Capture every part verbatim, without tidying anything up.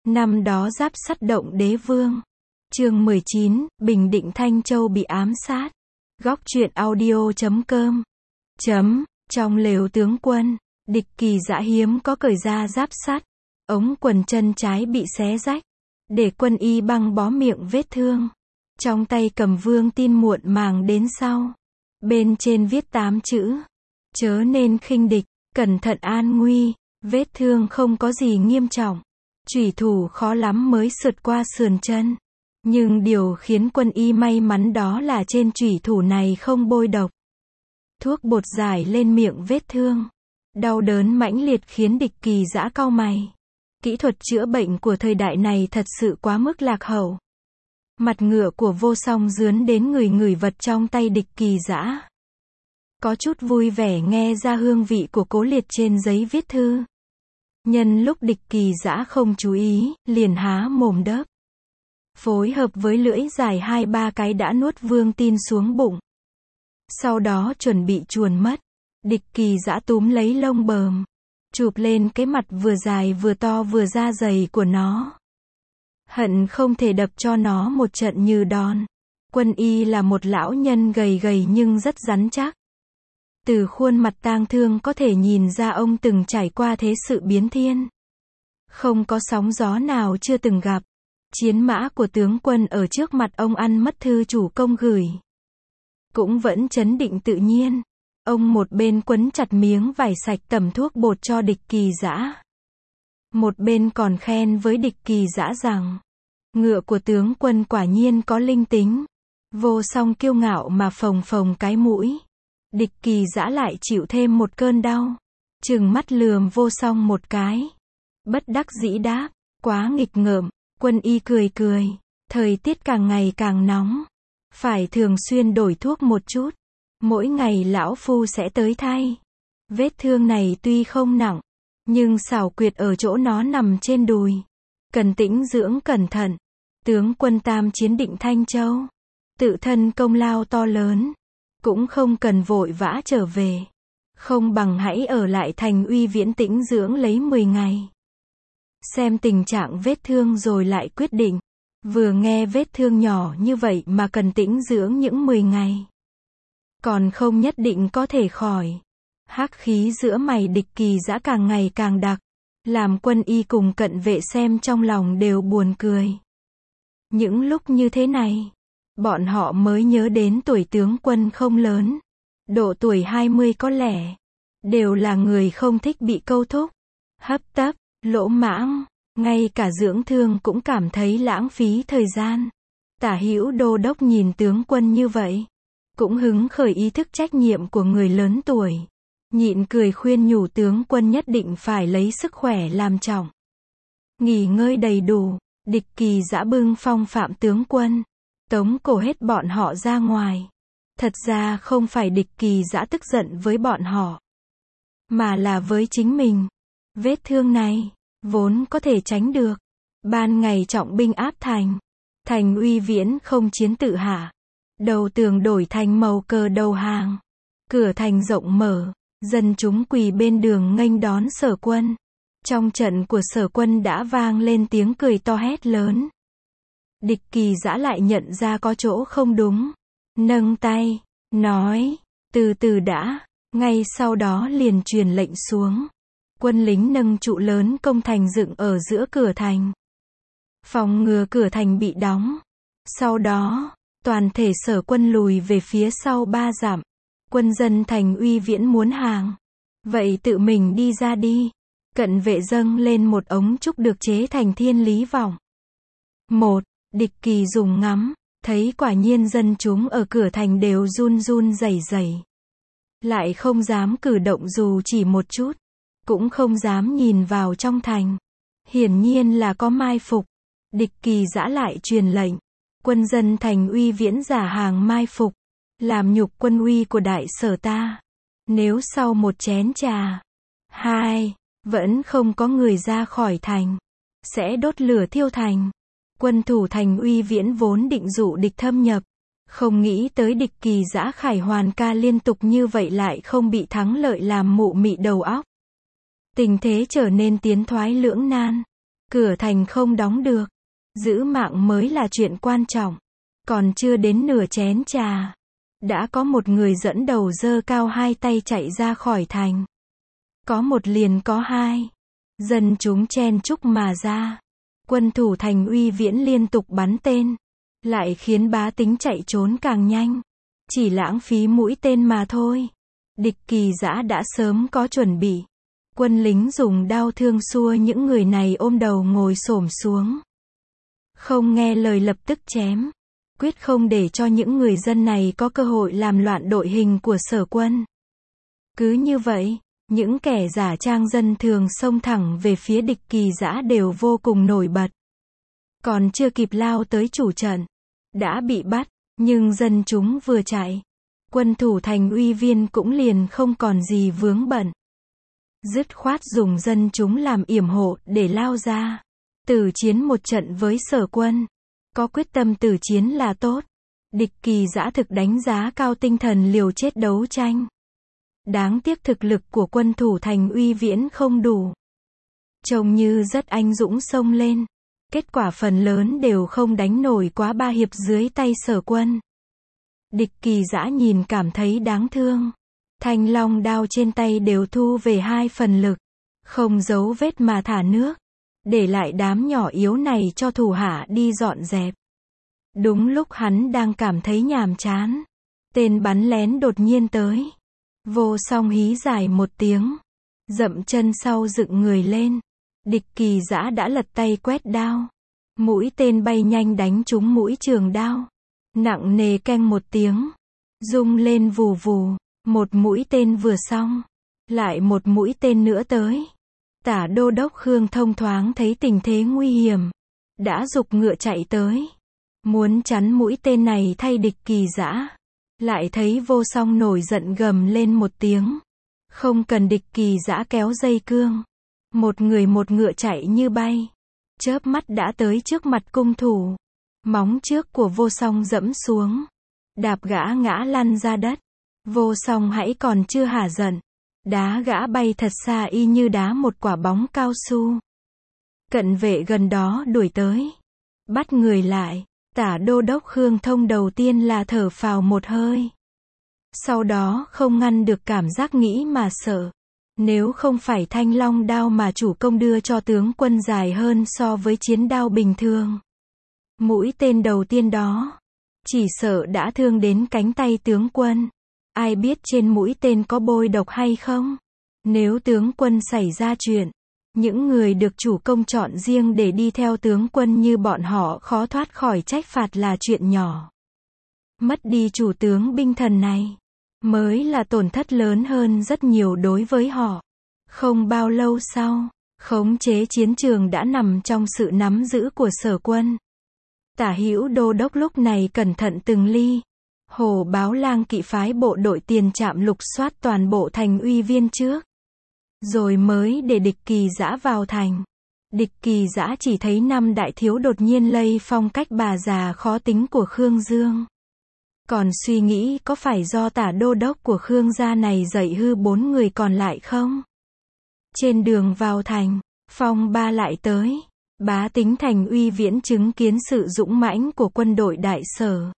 Năm đó Giáp Sắt động Đế Vương. Chương mười chín, Bình Định Thanh Châu bị ám sát. Góc truyện audio chấm com. Chấm, trong lều tướng quân, địch Kỳ Dã hiếm có cởi ra giáp sắt. Ống quần chân trái bị xé rách, để quân y băng bó miệng vết thương. Trong tay cầm vương tin muộn màng đến sau. Bên trên viết tám chữ. Chớ nên khinh địch, cẩn thận an nguy. Vết thương không có gì nghiêm trọng. Chủy thủ khó lắm mới sượt qua sườn chân. Nhưng điều khiến quân y may mắn đó là trên chủy thủ này không bôi độc. Thuốc bột rải lên miệng vết thương. Đau đớn mãnh liệt khiến địch Kỳ Dã cau mày. Kỹ thuật chữa bệnh của thời đại này thật sự quá mức lạc hậu. Mặt ngựa của Vô Song dướn đến người ngửi vật trong tay địch Kỳ Dã. Có chút vui vẻ nghe ra hương vị của Cố Liệt trên giấy viết thư. Nhân lúc địch Kỳ Dã không chú ý, liền há mồm đớp. Phối hợp với lưỡi dài hai ba cái đã nuốt vương tin xuống bụng. Sau đó chuẩn bị chuồn mất. Địch Kỳ Dã túm lấy lông bờm, chụp lên cái mặt vừa dài vừa to vừa da dày của nó. Hận không thể đập cho nó một trận như đòn. Quân y là một lão nhân gầy gầy nhưng rất rắn chắc. Từ khuôn mặt tang thương có thể nhìn ra ông từng trải qua thế sự biến thiên. Không có sóng gió nào chưa từng gặp. Chiến mã của tướng quân ở trước mặt ông ăn mất thư chủ công gửi. Cũng vẫn trấn định tự nhiên. Ông một bên quấn chặt miếng vải sạch tẩm thuốc bột cho địch Kỳ Dã. Một bên còn khen với địch Kỳ Dã rằng, ngựa của tướng quân quả nhiên có linh tính. Vô Song kiêu ngạo mà phồng phồng cái mũi. Địch Kỳ Dã lại chịu thêm một cơn đau. Trừng mắt lườm Vô Song một cái. Bất đắc dĩ đáp, quá nghịch ngợm. Quân y cười cười, thời tiết càng ngày càng nóng. Phải thường xuyên đổi thuốc một chút. Mỗi ngày lão phu sẽ tới thay. Vết thương này tuy không nặng, nhưng xảo quyệt ở chỗ nó nằm trên đùi. Cần tĩnh dưỡng cẩn thận. Tướng quân tam chiến định Thanh Châu. Tự thân công lao to lớn. Cũng không cần vội vã trở về. Không bằng hãy ở lại thành Uy Viễn tĩnh dưỡng lấy mười ngày. Xem tình trạng vết thương rồi lại quyết định. Vừa nghe vết thương nhỏ như vậy mà cần tĩnh dưỡng những mười ngày. Còn không nhất định có thể khỏi. Hắc khí giữa mày địch Kỳ Dã càng ngày càng đặc. Làm quân y cùng cận vệ xem trong lòng đều buồn cười. Những lúc như thế này, bọn họ mới nhớ đến tuổi tướng quân không lớn. Độ tuổi hai mươi có lẽ. Đều là người không thích bị câu thúc, hấp tấp, lỗ mãng. Ngay cả dưỡng thương cũng cảm thấy lãng phí thời gian. Tả Hữu Đô đốc nhìn tướng quân như vậy, cũng hứng khởi ý thức trách nhiệm của người lớn tuổi. Nhịn cười khuyên nhủ tướng quân nhất định phải lấy sức khỏe làm trọng. Nghỉ ngơi đầy đủ. Địch Kỳ Dã bưng phong phạm tướng quân, tống cổ hết bọn họ ra ngoài. Thật ra không phải địch Kỳ Dã tức giận với bọn họ, mà là với chính mình. Vết thương này vốn có thể tránh được. Ban ngày trọng binh áp thành. Thành Uy Viễn không chiến tự hạ. Đầu tường đổi thành màu cờ đầu hàng. Cửa thành rộng mở. Dân chúng quỳ bên đường nghênh đón Sở quân. Trong trận của Sở quân đã vang lên tiếng cười to hét lớn. Địch Kỳ Dã lại nhận ra có chỗ không đúng. Nâng tay, nói, từ từ đã. Ngay sau đó liền truyền lệnh xuống. Quân lính nâng trụ lớn công thành dựng ở giữa cửa thành. Phòng ngừa cửa thành bị đóng. Sau đó, toàn thể Sở quân lùi về phía sau ba dặm. Quân dân thành Uy Viễn muốn hàng. Vậy tự mình đi ra đi. Cận vệ dâng lên một ống trúc được chế thành thiên lý vọng. Một, địch Kỳ dùng ngắm. Thấy quả nhiên dân chúng ở cửa thành đều run run rẩy rẩy. Lại không dám cử động dù chỉ một chút. Cũng không dám nhìn vào trong thành. Hiển nhiên là có mai phục. Địch Kỳ Dã lại truyền lệnh. Quân dân thành Uy Viễn giả hàng mai phục. Làm nhục quân uy của đại sở ta. Nếu sau một chén trà, hai, vẫn không có người ra khỏi thành, sẽ đốt lửa thiêu thành. Quân thủ thành Uy Viễn vốn định dụ địch thâm nhập. Không nghĩ tới địch Kỳ Dã khải hoàn ca liên tục như vậy lại không bị thắng lợi làm mụ mị đầu óc. Tình thế trở nên tiến thoái lưỡng nan. Cửa thành không đóng được. Giữ mạng mới là chuyện quan trọng. Còn chưa đến nửa chén trà. Đã có một người dẫn đầu giơ cao hai tay chạy ra khỏi thành. Có một liền có hai. Dân chúng chen chúc mà ra. Quân thủ thành Uy Viễn liên tục bắn tên. Lại khiến bá tính chạy trốn càng nhanh. Chỉ lãng phí mũi tên mà thôi. Địch Kỳ Dã đã sớm có chuẩn bị. Quân lính dùng đao thương xua những người này ôm đầu ngồi xổm xuống. Không nghe lời lập tức chém. Quyết không để cho những người dân này có cơ hội làm loạn đội hình của Sở quân. Cứ như vậy, những kẻ giả trang dân thường xông thẳng về phía Địch Kỳ Dã đều vô cùng nổi bật. Còn chưa kịp lao tới chủ trận, đã bị bắt, nhưng dân chúng vừa chạy. Quân thủ thành Uy Viên cũng liền không còn gì vướng bận. Dứt khoát dùng dân chúng làm yểm hộ để lao ra. Tử chiến một trận với Sở quân. Có quyết tâm tử chiến là tốt. Địch Kỳ Dã thực đánh giá cao tinh thần liều chết đấu tranh. Đáng tiếc thực lực của quân thủ thành Uy Viễn không đủ. Trông như rất anh dũng xông lên. Kết quả phần lớn đều không đánh nổi quá ba hiệp dưới tay Sở quân. Địch Kỳ Dã nhìn cảm thấy đáng thương. Thanh long đao trên tay đều thu về hai phần lực. Không giấu vết mà thả nước. Để lại đám nhỏ yếu này cho thủ hạ đi dọn dẹp. Đúng lúc hắn đang cảm thấy nhàm chán. Tên bắn lén đột nhiên tới. Vô Song hí dài một tiếng. Dậm chân sau dựng người lên. Địch Kỳ Dã đã lật tay quét đao. Mũi tên bay nhanh đánh trúng mũi trường đao. Nặng nề keng một tiếng. Rung lên vù vù. Một mũi tên vừa xong. Lại một mũi tên nữa tới. Tả đô đốc Khương thông thoáng thấy tình thế nguy hiểm. Đã giục ngựa chạy tới. Muốn chắn mũi tên này thay Địch Kỳ Dã. Lại thấy Vô Song nổi giận gầm lên một tiếng. Không cần Địch Kỳ Dã kéo dây cương. Một người một ngựa chạy như bay. Chớp mắt đã tới trước mặt cung thủ. Móng trước của Vô Song dẫm xuống. Đạp gã ngã lăn ra đất. Vô Song hãy còn chưa hả giận. Đá gã bay thật xa y như đá một quả bóng cao su. Cận vệ gần đó đuổi tới. Bắt người lại. Tả đô đốc Khương Thông đầu tiên là thở phào một hơi. Sau đó không ngăn được cảm giác nghĩ mà sợ. Nếu không phải thanh long đao mà chủ công đưa cho tướng quân dài hơn so với chiến đao bình thường. Mũi tên đầu tiên đó. Chỉ sợ đã thương đến cánh tay tướng quân. Ai biết trên mũi tên có bôi độc hay không? Nếu tướng quân xảy ra chuyện. Những người được chủ công chọn riêng để đi theo tướng quân như bọn họ khó thoát khỏi trách phạt là chuyện nhỏ. Mất đi chủ tướng binh thần này. Mới là tổn thất lớn hơn rất nhiều đối với họ. Không bao lâu sau, khống chế chiến trường đã nằm trong sự nắm giữ của Sở quân. Tả hữu đô đốc lúc này cẩn thận từng ly. Hồ Báo Lang kỵ phái bộ đội tiền trạm lục soát toàn bộ thành Uy Viên trước. Rồi mới để Địch Kỳ Dã vào thành. Địch Kỳ Dã chỉ thấy năm đại thiếu đột nhiên lây phong cách bà già khó tính của Khương Dương. Còn suy nghĩ có phải do tả đô đốc của Khương gia này dạy hư bốn người còn lại không? Trên đường vào thành, phong ba lại tới. Bá tính thành Uy Viễn chứng kiến sự dũng mãnh của quân đội đại Sở.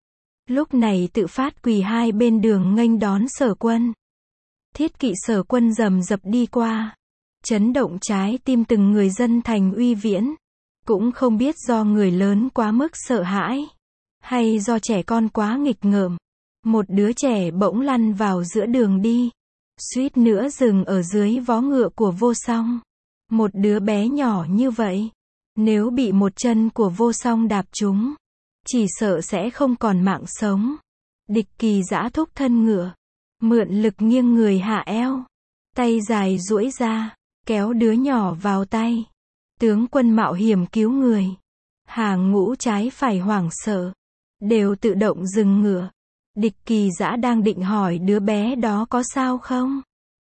Lúc này tự phát quỳ hai bên đường nghênh đón Sở quân. Thiết kỵ Sở quân rầm rập đi qua. Chấn động trái tim từng người dân thành Uy Viễn. Cũng không biết do người lớn quá mức sợ hãi. Hay do trẻ con quá nghịch ngợm. Một đứa trẻ bỗng lăn vào giữa đường đi. Suýt nữa dừng ở dưới vó ngựa của Vô Song. Một đứa bé nhỏ như vậy. Nếu bị một chân của Vô Song đạp trúng. Chỉ sợ sẽ không còn mạng sống. Địch Kỳ Dã thúc thân ngựa. Mượn lực nghiêng người hạ eo. Tay dài duỗi ra. Kéo đứa nhỏ vào tay. Tướng quân mạo hiểm cứu người. Hàng ngũ trái phải hoảng sợ. Đều tự động dừng ngựa. Địch Kỳ Dã đang định hỏi đứa bé đó có sao không?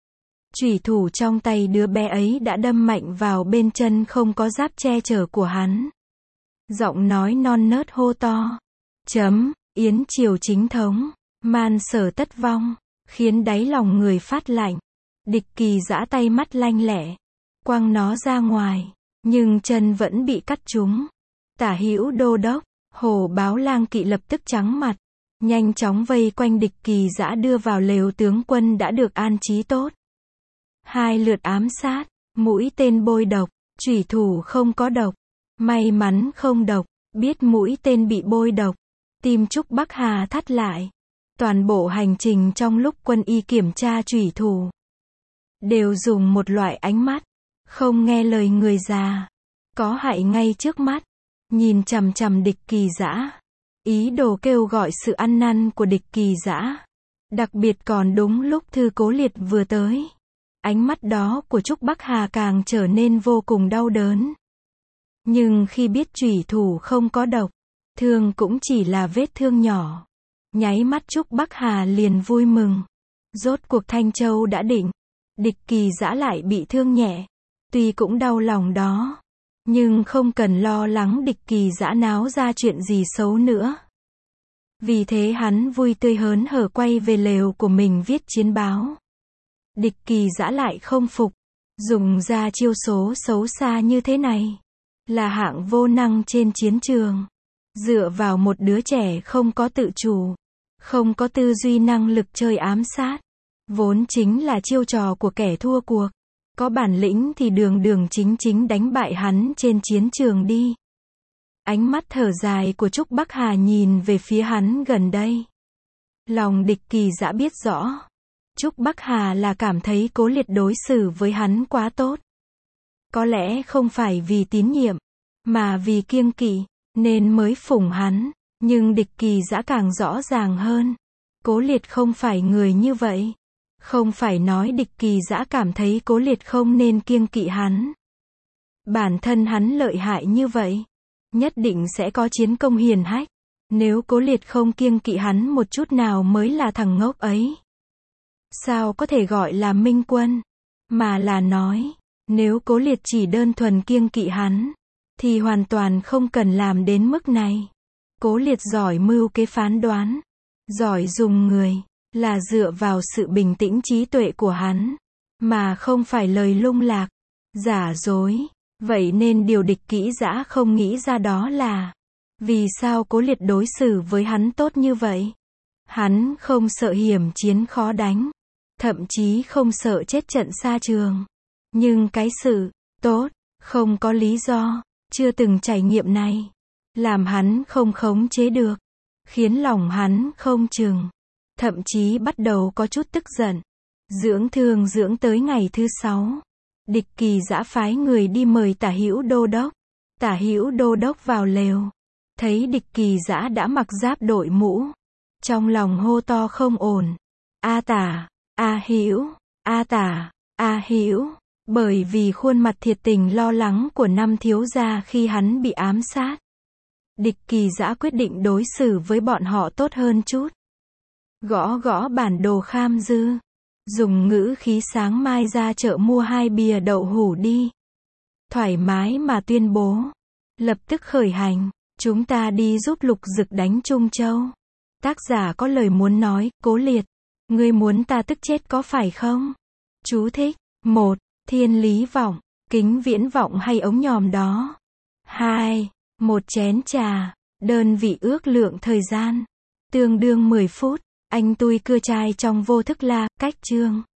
Chủy thủ trong tay đứa bé ấy đã đâm mạnh vào bên chân không có giáp che chở của hắn. Giọng nói non nớt hô to. Chấm, Yến triều chính thống. Man Sở tất vong. Khiến đáy lòng người phát lạnh. Địch Kỳ Dã tay mắt lanh lẹ. Quăng nó ra ngoài. nhưng chân vẫn bị cắt trúng. Tả hữu đô đốc, Hổ Báo lang kỵ lập tức trắng mặt, nhanh chóng vây quanh Địch Kỳ Dã đưa vào lều tướng quân đã được an trí tốt. Hai lượt ám sát, mũi tên bôi độc, chủy thủ không có độc, may mắn không độc, biết mũi tên bị bôi độc, tim Trúc Bắc Hà thắt lại. Toàn bộ hành trình trong lúc quân y kiểm tra chủy thủ, đều dùng một loại ánh mắt, không nghe lời người già, có hại ngay trước mắt, nhìn chằm chằm Địch Kỳ Dã, ý đồ kêu gọi sự ăn năn của Địch Kỳ Dã. Đặc biệt còn đúng lúc Thư Cố Liệt vừa tới. Ánh mắt đó của Trúc Bắc Hà càng trở nên vô cùng đau đớn. Nhưng khi biết chủy thủ không có độc, thương cũng chỉ là vết thương nhỏ, nháy mắt Trúc Bắc Hà liền vui mừng. Rốt cuộc Thanh Châu đã định, Địch Kỳ Dã lại bị thương nhẹ, tuy cũng đau lòng đó, nhưng không cần lo lắng Địch Kỳ Dã náo ra chuyện gì xấu nữa. Vì thế hắn vui tươi hớn hở quay về lều của mình viết chiến báo. Địch Kỳ Dã lại không phục, dùng ra chiêu số xấu xa như thế này, là hạng vô năng trên chiến trường. Dựa vào một đứa trẻ không có tự chủ, không có tư duy năng lực chơi ám sát, vốn chính là chiêu trò của kẻ thua cuộc. Có bản lĩnh thì đường đường chính chính đánh bại hắn trên chiến trường đi. Ánh mắt thở dài của Trúc Bắc Hà nhìn về phía hắn gần đây. Lòng Địch Kỳ Dã biết rõ. Trúc Bắc Hà là cảm thấy Cố Liệt đối xử với hắn quá tốt. Có lẽ không phải vì tín nhiệm, mà vì kiêng kỵ, nên mới phủng hắn. Nhưng Địch Kỳ Dã càng rõ ràng hơn. Cố Liệt không phải người như vậy. Không phải nói Địch Kỳ Dã cảm thấy Cố Liệt không nên kiêng kỵ hắn. Bản thân hắn lợi hại như vậy, nhất định sẽ có chiến công hiển hách. Nếu Cố Liệt không kiêng kỵ hắn một chút nào mới là thằng ngốc ấy. Sao có thể gọi là minh quân? Mà là nói, nếu Cố Liệt chỉ đơn thuần kiêng kỵ hắn, thì hoàn toàn không cần làm đến mức này. Cố Liệt giỏi mưu kế phán đoán, giỏi dùng người, là dựa vào sự bình tĩnh trí tuệ của hắn, mà không phải lời lung lạc, giả dối. Vậy nên điều Địch Kỳ Dã không nghĩ ra đó là, vì sao Cố Liệt đối xử với hắn tốt như vậy? Hắn không sợ hiểm chiến khó đánh, thậm chí không sợ chết trận xa trường. Nhưng cái sự tốt, không có lý do, chưa từng trải nghiệm này, làm hắn không khống chế được, khiến lòng hắn không chừng, thậm chí bắt đầu có chút tức giận. Dưỡng thương dưỡng tới ngày thứ sáu, Địch Kỳ Dã phái người đi mời Tả Hữu Đô đốc. Tả Hữu Đô đốc vào lều, thấy Địch Kỳ Dã đã mặc giáp đội mũ, trong lòng hô to không ổn. A Tả, A Hữu, A Tả, A Hữu, bởi vì khuôn mặt thiệt tình lo lắng của năm thiếu gia khi hắn bị ám sát. Địch Kỳ Dã quyết định đối xử với bọn họ tốt hơn chút. Gõ gõ bản đồ kham dư, dùng ngữ khí sáng mai ra chợ mua hai bìa đậu hủ đi. Thoải mái mà tuyên bố, lập tức khởi hành, chúng ta đi giúp Lục Dực đánh Trung Châu. Tác giả có lời muốn nói, Cố Liệt, ngươi muốn ta tức chết có phải không? Chú thích: một. Thiên lý vọng, kính viễn vọng hay ống nhòm đó. hai. Một chén trà, đơn vị ước lượng thời gian, tương đương mười phút. Anh tui cưa chai trong vô thức la, cách chương.